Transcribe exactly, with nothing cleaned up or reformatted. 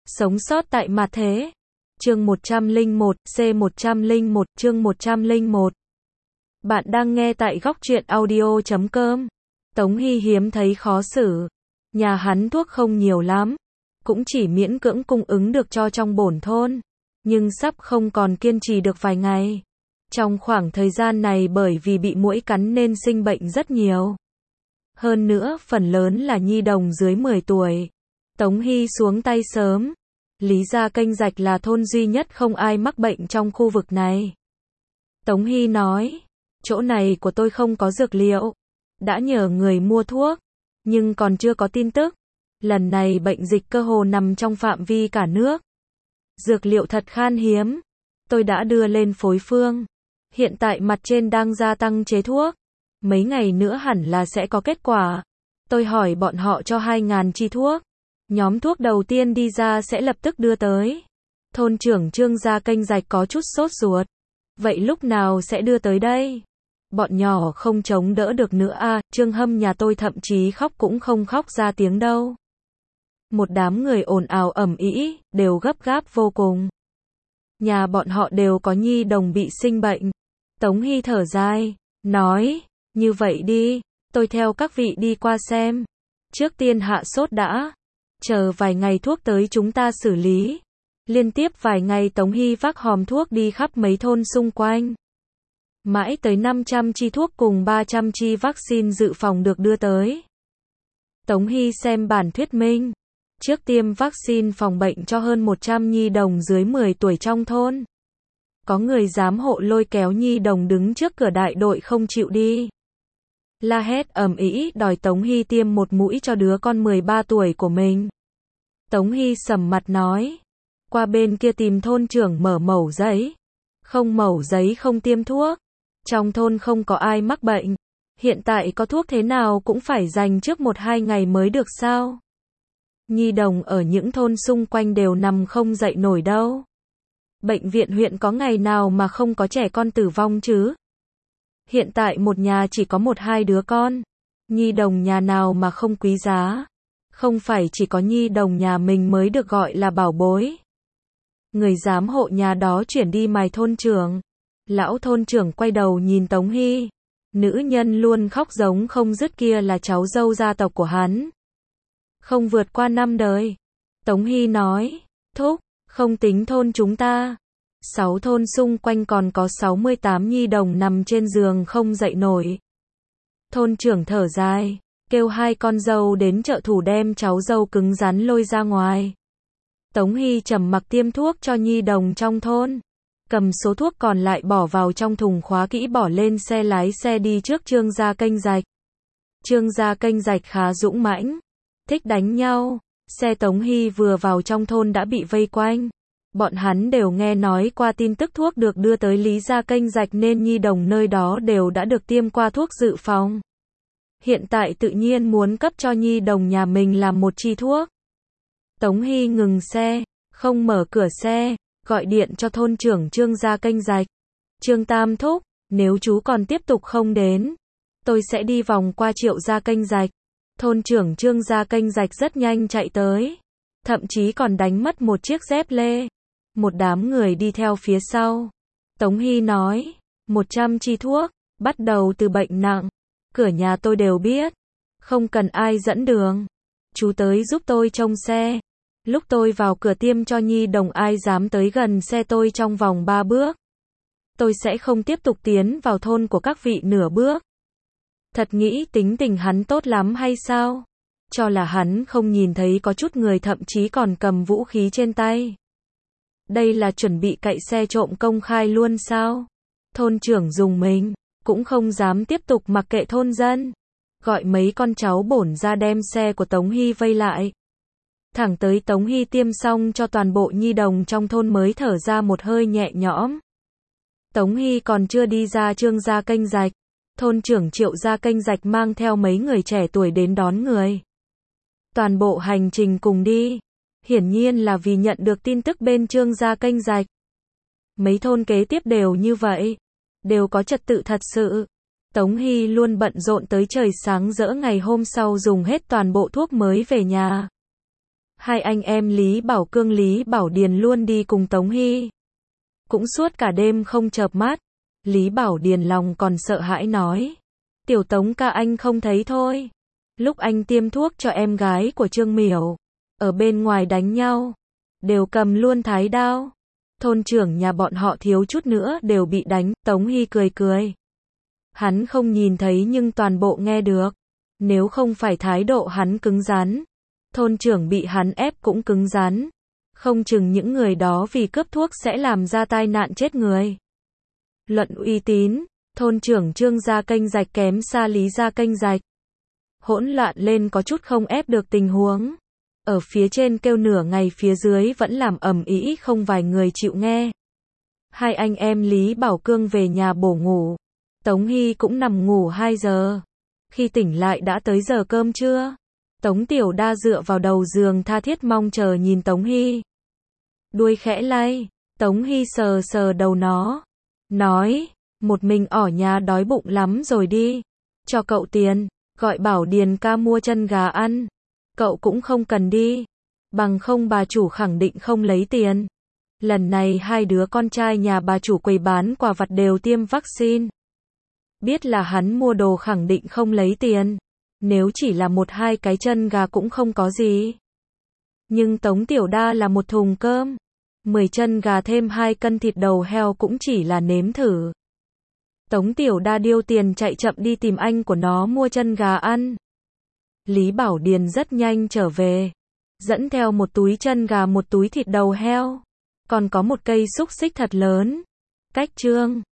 Sống sót tại mặt thế. Chương một trăm lẻ một, C một trăm lẻ một, chương một trăm lẻ một. Bạn đang nghe tại góc truyện audio chấm com. Tống Hy hiếm thấy khó xử. Nhà hắn thuốc không nhiều lắm, cũng chỉ miễn cưỡng cung ứng được cho trong bổn thôn, nhưng sắp không còn kiên trì được vài ngày. Trong khoảng thời gian này bởi vì bị muỗi cắn nên sinh bệnh rất nhiều. Hơn nữa, phần lớn là nhi đồng dưới mười tuổi. Tống Hy xuống tay sớm. Lý Gia Kênh Rạch là thôn duy nhất không ai mắc bệnh trong khu vực này. Tống Hy nói, chỗ này của tôi không có dược liệu. Đã nhờ người mua thuốc, nhưng còn chưa có tin tức. Lần này bệnh dịch cơ hồ nằm trong phạm vi cả nước. Dược liệu thật khan hiếm. Tôi đã đưa lên phối phương. Hiện tại mặt trên đang gia tăng chế thuốc. Mấy ngày nữa hẳn là sẽ có kết quả. Tôi hỏi bọn họ cho hai ngàn chi thuốc. Nhóm thuốc đầu tiên đi ra sẽ lập tức đưa tới. Thôn trưởng Trương Gia Kênh Rạch có chút sốt ruột. Vậy lúc nào sẽ đưa tới đây? Bọn nhỏ không chống đỡ được nữa à, Trương Hâm nhà tôi thậm chí khóc cũng không khóc ra tiếng đâu. Một đám người ồn ào ầm ĩ, đều gấp gáp vô cùng. Nhà bọn họ đều có nhi đồng bị sinh bệnh. Tống Hy thở dài, nói, như vậy đi, tôi theo các vị đi qua xem. Trước tiên hạ sốt đã. Chờ vài ngày thuốc tới chúng ta xử lý. Liên tiếp vài ngày Tống Hy vác hòm thuốc đi khắp mấy thôn xung quanh. Mãi tới năm trăm chi thuốc cùng ba trăm chi vaccine dự phòng được đưa tới. Tống Hy xem bản thuyết minh. Trước tiêm vaccine phòng bệnh cho hơn một trăm nhi đồng dưới mười tuổi trong thôn. Có người giám hộ lôi kéo nhi đồng đứng trước cửa đại đội không chịu đi. La hét ầm ĩ đòi Tống Hy tiêm một mũi cho đứa con mười ba tuổi của mình. Tống Hy sầm mặt nói, qua bên kia tìm thôn trưởng mở mẩu giấy. Không mẩu giấy không tiêm thuốc. Trong thôn không có ai mắc bệnh. Hiện tại có thuốc thế nào cũng phải dành trước một hai ngày mới được sao? Nhi đồng ở những thôn xung quanh đều nằm không dậy nổi đâu. Bệnh viện huyện có ngày nào mà không có trẻ con tử vong chứ? Hiện tại một nhà chỉ có một hai đứa con. Nhi đồng nhà nào mà không quý giá. Không phải chỉ có nhi đồng nhà mình mới được gọi là bảo bối. Người giám hộ nhà đó chuyển đi mài thôn trưởng. Lão thôn trưởng quay đầu nhìn Tống Hy. Nữ nhân luôn khóc giống không dứt kia là cháu dâu gia tộc của hắn. Không vượt qua năm đời. Tống Hy nói, thúc, không tính thôn chúng ta. Sáu thôn xung quanh còn có sáu mươi tám nhi đồng nằm trên giường không dậy nổi. Thôn trưởng thở dài, kêu hai con dâu đến trợ thủ đem cháu dâu cứng rắn lôi ra ngoài. Tống Hy trầm mặc tiêm thuốc cho nhi đồng trong thôn. Cầm số thuốc còn lại bỏ vào trong thùng khóa kỹ bỏ lên xe lái xe đi trước Trương Gia Kênh Rạch. Trương Gia Kênh Rạch khá dũng mãnh, thích đánh nhau. Xe Tống Hy vừa vào trong thôn đã bị vây quanh. Bọn hắn đều nghe nói qua tin tức thuốc được đưa tới Lý Gia Kênh Rạch nên nhi đồng nơi đó đều đã được tiêm qua thuốc dự phòng. Hiện tại tự nhiên muốn cấp cho nhi đồng nhà mình làm một chi thuốc. Tống Hy ngừng xe, không mở cửa xe, gọi điện cho thôn trưởng Trương Gia Kênh Rạch. Trương Tam thúc, nếu chú còn tiếp tục không đến, tôi sẽ đi vòng qua Triệu Gia Kênh Rạch. Thôn trưởng Trương Gia Kênh Rạch rất nhanh chạy tới. Thậm chí còn đánh mất một chiếc dép lê. Một đám người đi theo phía sau. Tống Hy nói, một trăm chi thuốc, bắt đầu từ bệnh nặng. Cửa nhà tôi đều biết. Không cần ai dẫn đường. Chú tới giúp tôi trông xe. Lúc tôi vào cửa tiêm cho nhi đồng ai dám tới gần xe tôi trong vòng ba bước. Tôi sẽ không tiếp tục tiến vào thôn của các vị nửa bước. Thật nghĩ tính tình hắn tốt lắm hay sao? Cho là hắn không nhìn thấy có chút người thậm chí còn cầm vũ khí trên tay. Đây là chuẩn bị cậy xe trộm công khai luôn sao? Thôn trưởng dùng mình, cũng không dám tiếp tục mặc kệ thôn dân. Gọi mấy con cháu bổn ra đem xe của Tống Hy vây lại. Thẳng tới Tống Hy tiêm xong cho toàn bộ nhi đồng trong thôn mới thở ra một hơi nhẹ nhõm. Tống Hy còn chưa đi ra Trương Gia Kênh Rạch. Thôn trưởng Triệu Gia Kênh Rạch mang theo mấy người trẻ tuổi đến đón người. Toàn bộ hành trình cùng đi. Hiển nhiên là vì nhận được tin tức bên Trương Gia Kênh Rạch. Mấy thôn kế tiếp đều như vậy. Đều có trật tự thật sự. Tống Hy luôn bận rộn tới trời sáng rỡ ngày hôm sau dùng hết toàn bộ thuốc mới về nhà. Hai anh em Lý Bảo Cương Lý Bảo Điền luôn đi cùng Tống Hy. Cũng suốt cả đêm không chợp mắt. Lý Bảo Điền lòng còn sợ hãi nói. Tiểu Tống ca anh không thấy thôi. Lúc anh tiêm thuốc cho em gái của Trương Miểu, ở bên ngoài đánh nhau, đều cầm luôn thái đao. Thôn trưởng nhà bọn họ thiếu chút nữa đều bị đánh. Tống Hy cười cười. Hắn không nhìn thấy nhưng toàn bộ nghe được. Nếu không phải thái độ hắn cứng rắn, thôn trưởng bị hắn ép cũng cứng rắn. Không chừng những người đó vì cướp thuốc sẽ làm ra tai nạn chết người. Luận uy tín, thôn trưởng Trương gia kênh rạch kém xa Lý gia kênh rạch. Hỗn loạn lên có chút không ép được tình huống. Ở phía trên kêu nửa ngày phía dưới vẫn làm ầm ĩ không vài người chịu nghe. Hai anh em Lý Bảo Cương về nhà bổ ngủ. Tống Hy cũng nằm ngủ hai giờ. Khi tỉnh lại đã tới giờ cơm trưa. Tống Tiểu Đa dựa vào đầu giường tha thiết mong chờ nhìn Tống Hy. Đuôi khẽ lay, Tống Hy sờ sờ đầu nó. Nói, một mình ở nhà đói bụng lắm rồi đi. Cho cậu tiền, gọi Bảo Điền ca mua chân gà ăn. Cậu cũng không cần đi. Bằng không bà chủ khẳng định không lấy tiền. Lần này hai đứa con trai nhà bà chủ quầy bán quà vặt đều tiêm vaccine. Biết là hắn mua đồ khẳng định không lấy tiền. Nếu chỉ là một hai cái chân gà cũng không có gì. Nhưng Tống Tiểu Đa là một thùng cơm. mười chân gà thêm hai cân thịt đầu heo cũng chỉ là nếm thử. Tống Tiểu Đa điêu tiền chạy chậm đi tìm anh của nó mua chân gà ăn. Lý Bảo Điền rất nhanh trở về. Dẫn theo một túi chân gà một túi thịt đầu heo. Còn có một cây xúc xích thật lớn. Cách Trương